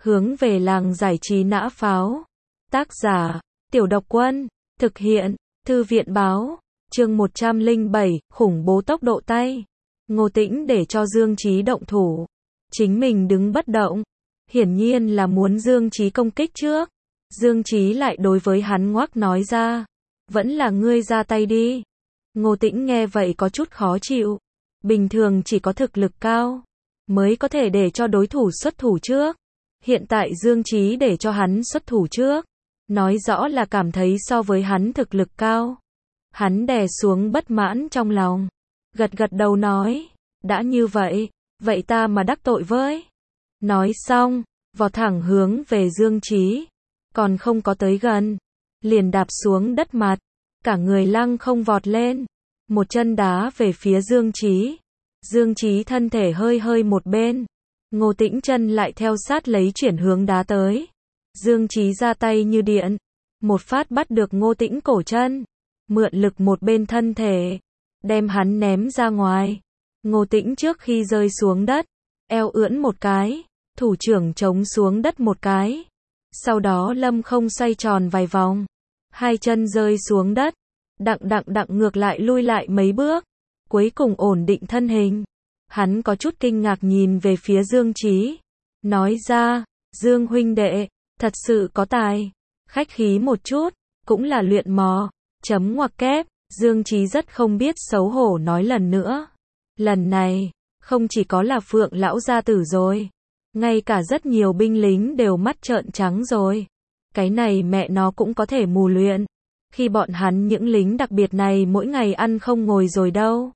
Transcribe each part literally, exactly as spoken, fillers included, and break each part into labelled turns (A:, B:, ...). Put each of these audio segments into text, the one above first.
A: hướng về làng giải trí nã pháo. Tác giả, Tiểu Độc Quân, thực hiện, Thư viện báo, chương một trăm lẻ bảy, khủng bố tốc độ tay. Ngô Tĩnh để cho Dương Chí động thủ, chính mình đứng bất động, hiển nhiên là muốn Dương Chí công kích trước. Dương Chí lại đối với hắn ngoắc nói ra, vẫn là ngươi ra tay đi. Ngô Tĩnh nghe vậy có chút khó chịu, bình thường chỉ có thực lực cao mới có thể để cho đối thủ xuất thủ trước. Hiện tại Dương Chí để cho hắn xuất thủ trước, nói rõ là cảm thấy so với hắn thực lực cao. Hắn đè xuống bất mãn trong lòng, gật gật đầu nói, đã như vậy, vậy ta mà đắc tội với. Nói xong, vọt thẳng hướng về Dương Chí, còn không có tới gần, liền đạp xuống đất mặt, cả người lăng không vọt lên, một chân đá về phía Dương Chí. Dương Chí thân thể hơi hơi một bên, Ngô Tĩnh chân lại theo sát lấy chuyển hướng đá tới. Dương Chí ra tay như điện, một phát bắt được Ngô Tĩnh cổ chân, mượn lực một bên thân thể, đem hắn ném ra ngoài. Ngô Tĩnh trước khi rơi xuống đất, eo ưỡn một cái, thủ trưởng chống xuống đất một cái, sau đó lâm không xoay tròn vài vòng, hai chân rơi xuống đất, đặng đặng đặng ngược lại lui lại mấy bước, cuối cùng ổn định thân hình. Hắn có chút kinh ngạc nhìn về phía Dương Chí, nói ra, Dương huynh đệ, thật sự có tài, khách khí một chút, cũng là luyện mò, chấm ngoặc kép. Dương Chí rất không biết xấu hổ nói lần nữa, lần này, không chỉ có là Phượng lão gia tử rồi, ngay cả rất nhiều binh lính đều mắt trợn trắng rồi. Cái này mẹ nó cũng có thể mù luyện, khi bọn hắn những lính đặc biệt này mỗi ngày ăn không ngồi rồi đâu.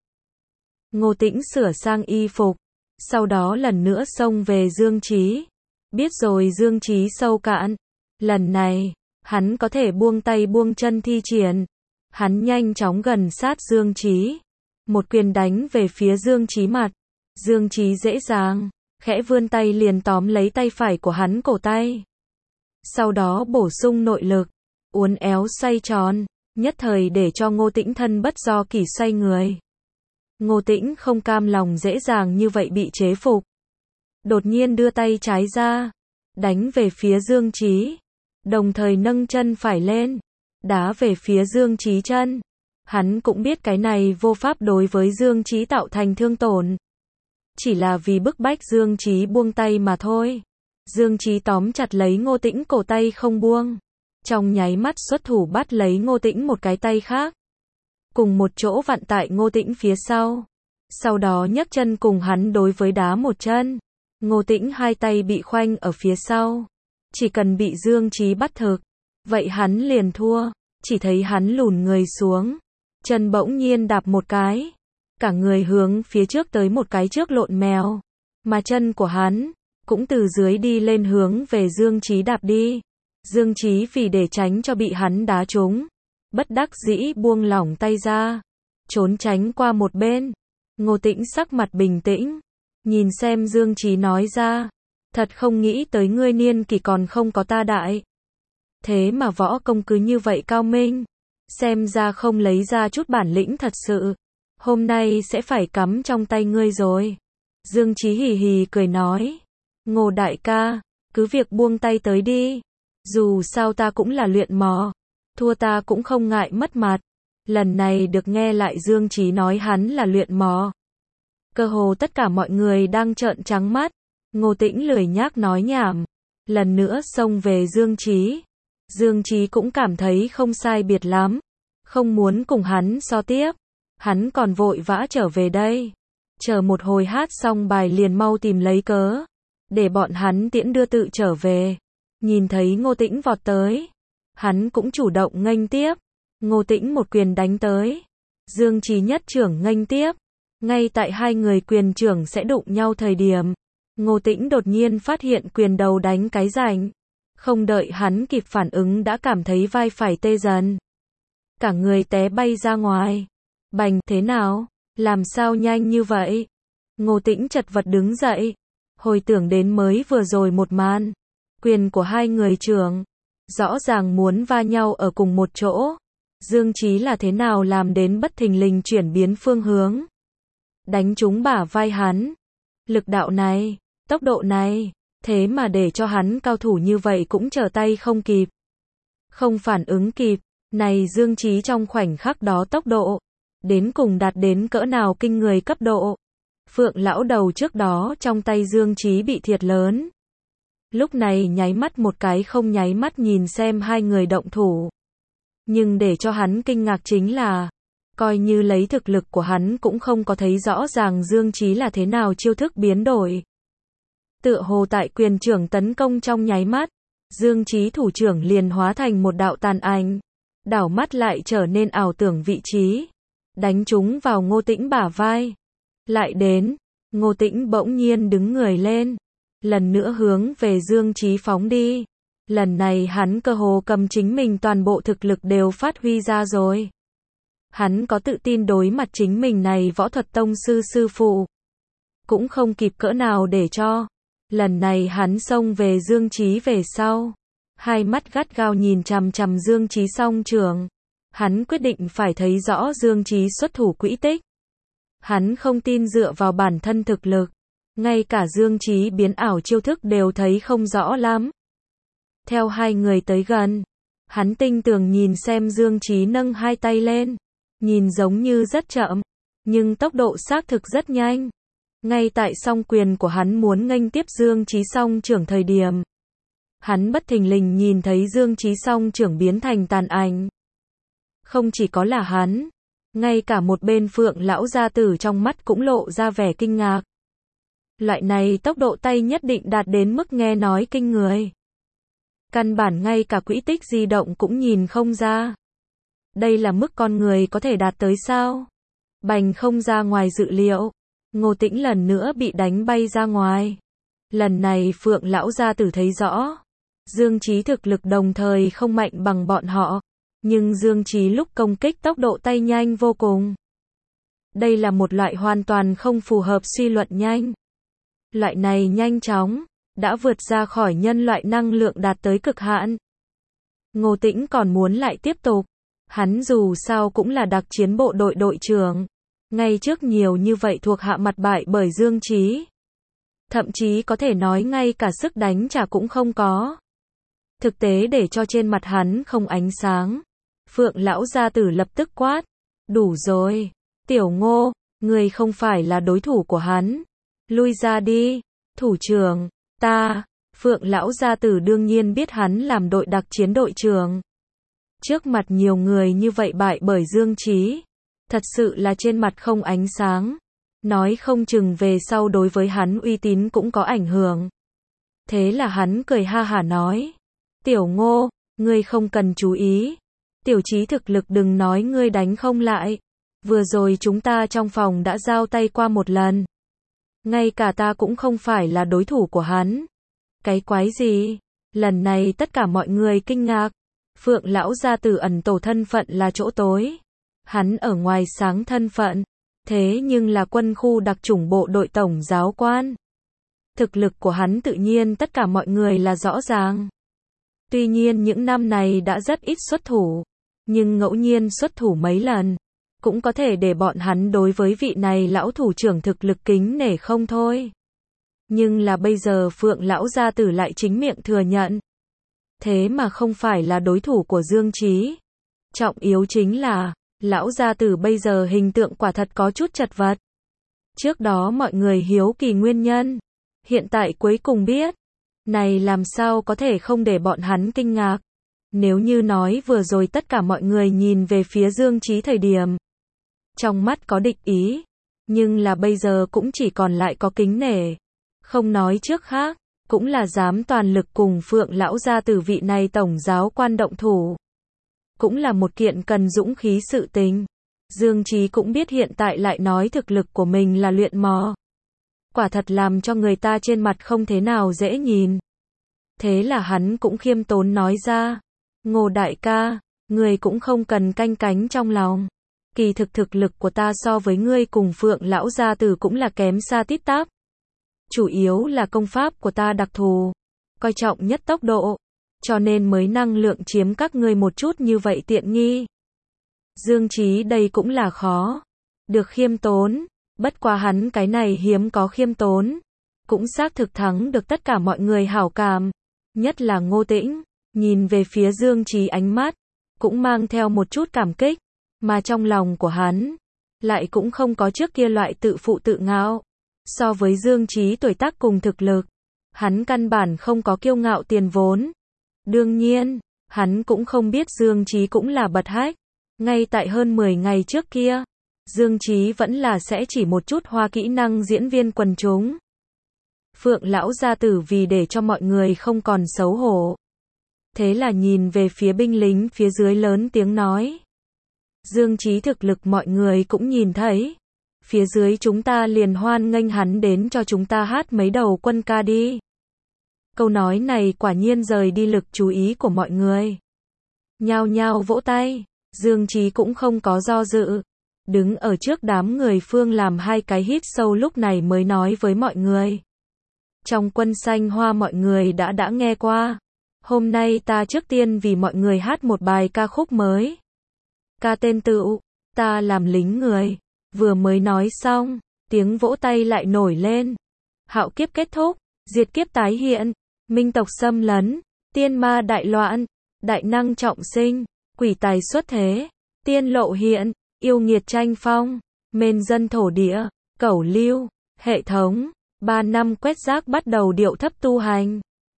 A: Ngô Tĩnh sửa sang y phục, sau đó lần nữa xông về Dương Chí. Biết rồi Dương Chí sâu cạn, lần này, hắn có thể buông tay buông chân thi triển. Hắn nhanh chóng gần sát Dương Chí, một quyền đánh về phía Dương Chí mặt. Dương Chí dễ dàng, khẽ vươn tay liền tóm lấy tay phải của hắn cổ tay. Sau đó bổ sung nội lực, uốn éo xoay tròn, nhất thời để cho Ngô Tĩnh thân bất do kỷ xoay người. Ngô Tĩnh không cam lòng dễ dàng như vậy bị chế phục, đột nhiên đưa tay trái ra, đánh về phía Dương Chí, đồng thời nâng chân phải lên, đá về phía Dương Chí chân. Hắn cũng biết cái này vô pháp đối với Dương Chí tạo thành thương tổn, chỉ là vì bức bách Dương Chí buông tay mà thôi. Dương Chí tóm chặt lấy Ngô Tĩnh cổ tay không buông, trong nháy mắt xuất thủ bắt lấy Ngô Tĩnh một cái tay khác, cùng một chỗ vặn tại Ngô Tĩnh phía sau, sau đó nhấc chân cùng hắn đối với đá một chân. Ngô Tĩnh hai tay bị khoanh ở phía sau, chỉ cần bị Dương Chí bắt thực, vậy hắn liền thua. Chỉ thấy hắn lùn người xuống, chân bỗng nhiên đạp một cái, cả người hướng phía trước tới một cái trước lộn mèo, mà chân của hắn cũng từ dưới đi lên hướng về Dương Chí đạp đi. Dương Chí vì để tránh cho bị hắn đá trúng, bất đắc dĩ buông lỏng tay ra, trốn tránh qua một bên. Ngô Tĩnh sắc mặt bình tĩnh, nhìn xem Dương Chí nói ra, thật không nghĩ tới ngươi niên kỷ còn không có ta đại, thế mà võ công cứ như vậy cao minh, xem ra không lấy ra chút bản lĩnh thật sự, hôm nay sẽ phải cắm trong tay ngươi rồi. Dương Chí hì hì cười nói, Ngô đại ca, cứ việc buông tay tới đi, dù sao ta cũng là luyện mò, thua ta cũng không ngại mất mặt. Lần này được nghe lại Dương Chí nói hắn là luyện mò, cơ hồ tất cả mọi người đang trợn trắng mắt. Ngô Tĩnh lười nhác nói nhảm, lần nữa xông về Dương Chí. Dương Chí cũng cảm thấy không sai biệt lắm, không muốn cùng hắn so tiếp, hắn còn vội vã trở về đây, chờ một hồi hát xong bài liền mau tìm lấy cớ, để bọn hắn tiễn đưa tự trở về. Nhìn thấy Ngô Tĩnh vọt tới, hắn cũng chủ động nghênh tiếp. Ngô Tĩnh một quyền đánh tới, Dương Chí nhất trưởng nghênh tiếp. Ngay tại hai người quyền trưởng sẽ đụng nhau thời điểm, Ngô Tĩnh đột nhiên phát hiện quyền đầu đánh cái rảnh, không đợi hắn kịp phản ứng đã cảm thấy vai phải tê dần, cả người té bay ra ngoài. Bành, thế nào? Làm sao nhanh như vậy? Ngô Tĩnh chật vật đứng dậy, hồi tưởng đến mới vừa rồi một màn, quyền của hai người trưởng rõ ràng muốn va nhau ở cùng một chỗ. Dương Chí là thế nào làm đến bất thình lình chuyển biến phương hướng, đánh trúng bả vai hắn. Lực đạo này, tốc độ này, Thế mà để cho hắn cao thủ như vậy cũng trở tay không kịp. Không phản ứng kịp, này Dương Chí trong khoảnh khắc đó tốc độ, đến cùng đạt đến cỡ nào kinh người cấp độ. Phượng lão đầu trước đó trong tay Dương Chí bị thiệt lớn. Lúc này nháy mắt một cái không nháy mắt nhìn xem hai người động thủ. Nhưng để cho hắn kinh ngạc chính là, coi như lấy thực lực của hắn cũng không có thấy rõ ràng Dương Chí là thế nào chiêu thức biến đổi. Tựa hồ tại quyền trưởng tấn công trong nháy mắt, Dương Chí thủ trưởng liền hóa thành một đạo tàn ảnh, đảo mắt lại trở nên ảo tưởng vị trí, đánh trúng vào Ngô Tĩnh bả vai. Lại đến, Ngô Tĩnh bỗng nhiên đứng người lên, lần nữa hướng về Dương Chí phóng đi. Lần này hắn cơ hồ cầm chính mình toàn bộ thực lực đều phát huy ra rồi. Hắn có tự tin đối mặt chính mình này võ thuật tông sư sư phụ. Cũng không kịp cỡ nào để cho. Lần này hắn xông về Dương Chí về sau. Hai mắt gắt gao nhìn chằm chằm Dương Chí song trường. Hắn quyết định phải thấy rõ Dương Chí xuất thủ quỹ tích. Hắn không tin dựa vào bản thân thực lực. Ngay cả Dương Chí biến ảo chiêu thức đều thấy không rõ lắm. Theo hai người tới gần, hắn tinh tường nhìn xem Dương Chí nâng hai tay lên. Nhìn giống như rất chậm, nhưng tốc độ xác thực rất nhanh. Ngay tại song quyền của hắn muốn nghênh tiếp Dương Chí song trưởng thời điểm, hắn bất thình lình nhìn thấy Dương Chí song trưởng biến thành tàn ảnh. Không chỉ có là hắn, ngay cả một bên Phượng lão gia tử trong mắt cũng lộ ra vẻ kinh ngạc. Loại này tốc độ tay nhất định đạt đến mức nghe nói kinh người. Căn bản ngay cả quỹ tích di động cũng nhìn không ra. Đây là mức con người có thể đạt tới sao? Bành không ra ngoài dự liệu. Ngô Tĩnh lần nữa bị đánh bay ra ngoài. Lần này Phượng lão gia tử thấy rõ. Dương Chí thực lực đồng thời không mạnh bằng bọn họ. Nhưng Dương Chí lúc công kích tốc độ tay nhanh vô cùng. Đây là một loại hoàn toàn không phù hợp suy luận nhanh. Loại này nhanh chóng, đã vượt ra khỏi nhân loại năng lượng đạt tới cực hạn. Ngô Tĩnh còn muốn lại tiếp tục. Hắn dù sao cũng là đặc chiến bộ đội đội trưởng. Ngay trước nhiều như vậy thuộc hạ mặt bại bởi Dương Chí. Thậm chí có thể nói ngay cả sức đánh trả cũng không có. Thực tế để cho trên mặt hắn không ánh sáng. Phượng lão gia tử lập tức quát. Đủ rồi. Tiểu Ngô, người không phải là đối thủ của hắn. Lui ra đi. Thủ trưởng, ta. Phượng lão gia tử đương nhiên biết hắn làm đội đặc chiến đội trưởng. Trước mặt nhiều người như vậy bại bởi Dương Chí. Thật sự là trên mặt không ánh sáng. Nói không chừng về sau đối với hắn uy tín cũng có ảnh hưởng. Thế là hắn cười ha hả nói. Tiểu Ngô, ngươi không cần chú ý. Tiểu Chí thực lực đừng nói ngươi đánh không lại. Vừa rồi chúng ta trong phòng đã giao tay qua một lần. Ngay cả ta cũng không phải là đối thủ của hắn. Cái quái gì? Lần này tất cả mọi người kinh ngạc. Phượng lão gia tử ẩn tổ thân phận là chỗ tối. Hắn ở ngoài sáng thân phận. Thế nhưng là quân khu đặc chủng bộ đội tổng giáo quan. Thực lực của hắn tự nhiên tất cả mọi người là rõ ràng. Tuy nhiên những năm này đã rất ít xuất thủ. Nhưng ngẫu nhiên xuất thủ mấy lần. Cũng có thể để bọn hắn đối với vị này lão thủ trưởng thực lực kính nể không thôi. Nhưng là bây giờ Phượng lão gia tử lại chính miệng thừa nhận. Thế mà không phải là đối thủ của Dương Chí. Trọng yếu chính là, lão gia tử bây giờ hình tượng quả thật có chút chật vật. Trước đó mọi người hiếu kỳ nguyên nhân. Hiện tại cuối cùng biết. Này làm sao có thể không để bọn hắn kinh ngạc. Nếu như nói vừa rồi tất cả mọi người nhìn về phía Dương Chí thời điểm. Trong mắt có địch ý. Nhưng là bây giờ cũng chỉ còn lại có kính nể. Không nói trước khác. Cũng là dám toàn lực cùng Phượng lão gia tử vị này tổng giáo quan động thủ. Cũng là một kiện cần dũng khí sự tình. Dương Chí cũng biết hiện tại lại nói thực lực của mình là luyện mò. Quả thật làm cho người ta trên mặt không thế nào dễ nhìn. Thế là hắn cũng khiêm tốn nói ra. Ngô đại ca, người cũng không cần canh cánh trong lòng. Kỳ thực thực lực của ta so với ngươi cùng Phượng lão gia tử cũng là kém xa tít tắp. Chủ yếu là công pháp của ta đặc thù, coi trọng nhất tốc độ, cho nên mới năng lượng chiếm các ngươi một chút như vậy tiện nghi. Dương Chí đây cũng là khó, được khiêm tốn, bất quá hắn cái này hiếm có khiêm tốn, cũng xác thực thắng được tất cả mọi người hảo cảm, nhất là Ngô Tĩnh, nhìn về phía Dương Chí ánh mắt, cũng mang theo một chút cảm kích, mà trong lòng của hắn, lại cũng không có trước kia loại tự phụ tự ngạo. So với Dương Chí tuổi tác cùng thực lực, hắn căn bản không có kiêu ngạo tiền vốn. Đương nhiên, hắn cũng không biết Dương Chí cũng là bật hách. Ngay tại hơn mười ngày trước kia, Dương Chí vẫn là sẽ chỉ một chút hoa kỹ năng diễn viên quần chúng. Phượng lão gia tử vì để cho mọi người không còn xấu hổ, thế là nhìn về phía binh lính phía dưới lớn tiếng nói. Dương Chí thực lực mọi người cũng nhìn thấy. Phía dưới chúng ta liền hoan nghênh hắn đến cho chúng ta hát mấy đầu quân ca đi. Câu nói này quả nhiên rời đi lực chú ý của mọi người. Nhao nhao vỗ tay, Dương Chí cũng không có do dự. Đứng ở trước đám người phương làm hai cái hít sâu lúc này mới nói với mọi người. Trong quân xanh hoa mọi người đã đã nghe qua. Hôm nay ta trước tiên vì mọi người hát một bài ca khúc mới. Ca tên tựu, ta làm lính người. Vừa mới nói xong, tiếng vỗ tay lại nổi lên. Hạo kiếp kết thúc, diệt kiếp tái hiện, minh tộc xâm lấn, tiên ma đại loạn, đại năng trọng sinh, quỷ tài xuất thế, tiên lộ hiện, yêu nghiệt tranh phong, mền dân thổ địa, cẩu lưu, hệ thống, ba năm quét rác bắt đầu điệu thấp tu hành.